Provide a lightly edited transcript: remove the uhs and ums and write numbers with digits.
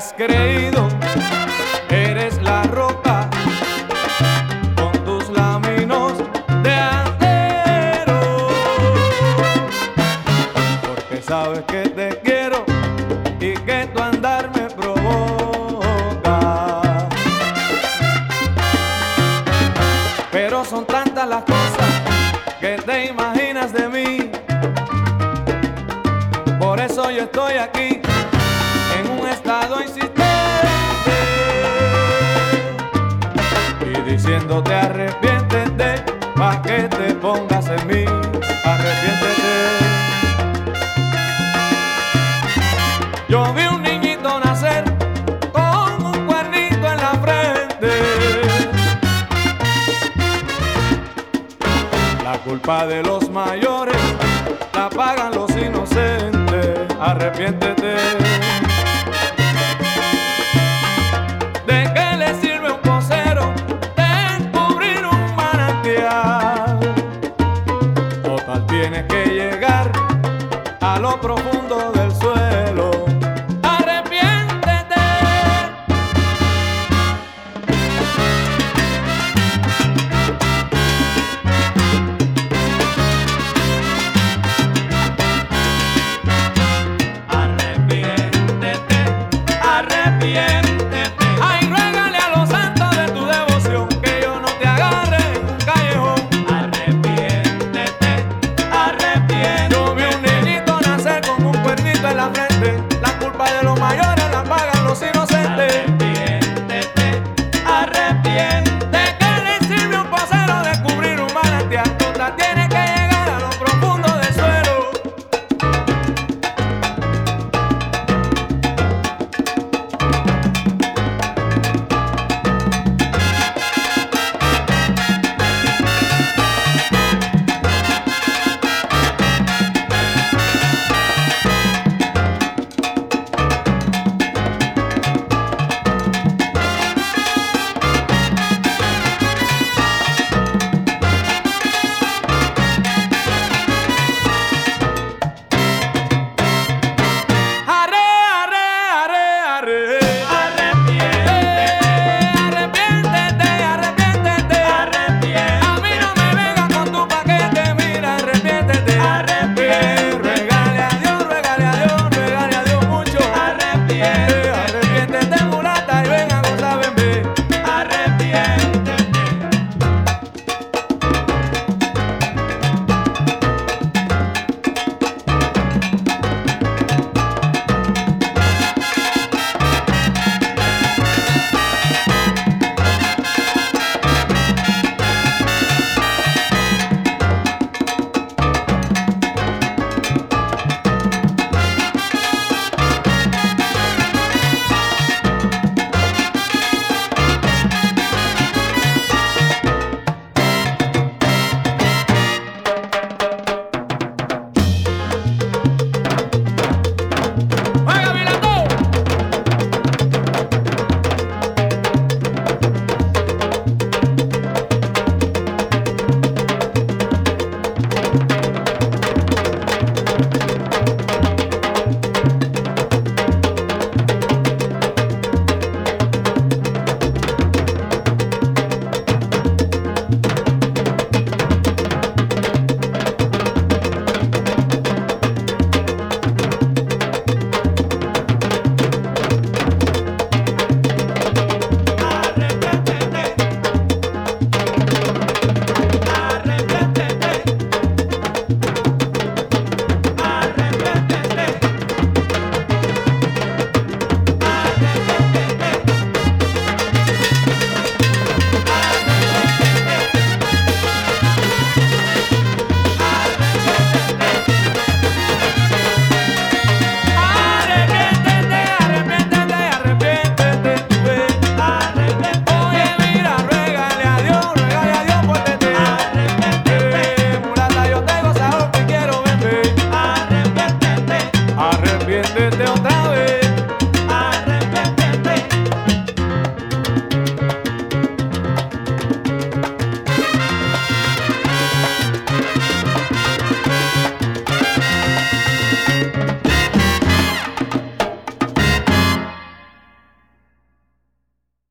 has creído, eres la roca con tus laminos de acero, porque sabes que te quiero y que tu andar me provoca. Pero son tantas las cosas que te imaginas de mí, por eso yo estoy aquí en un estado insistente y diciéndote arrepiéntete pa' que te pongas en mí, arrepiéntete. Yo vi un niñito nacer con un cuernito en la frente, la culpa de los mayores la pagan los inocentes, arrepiéntete.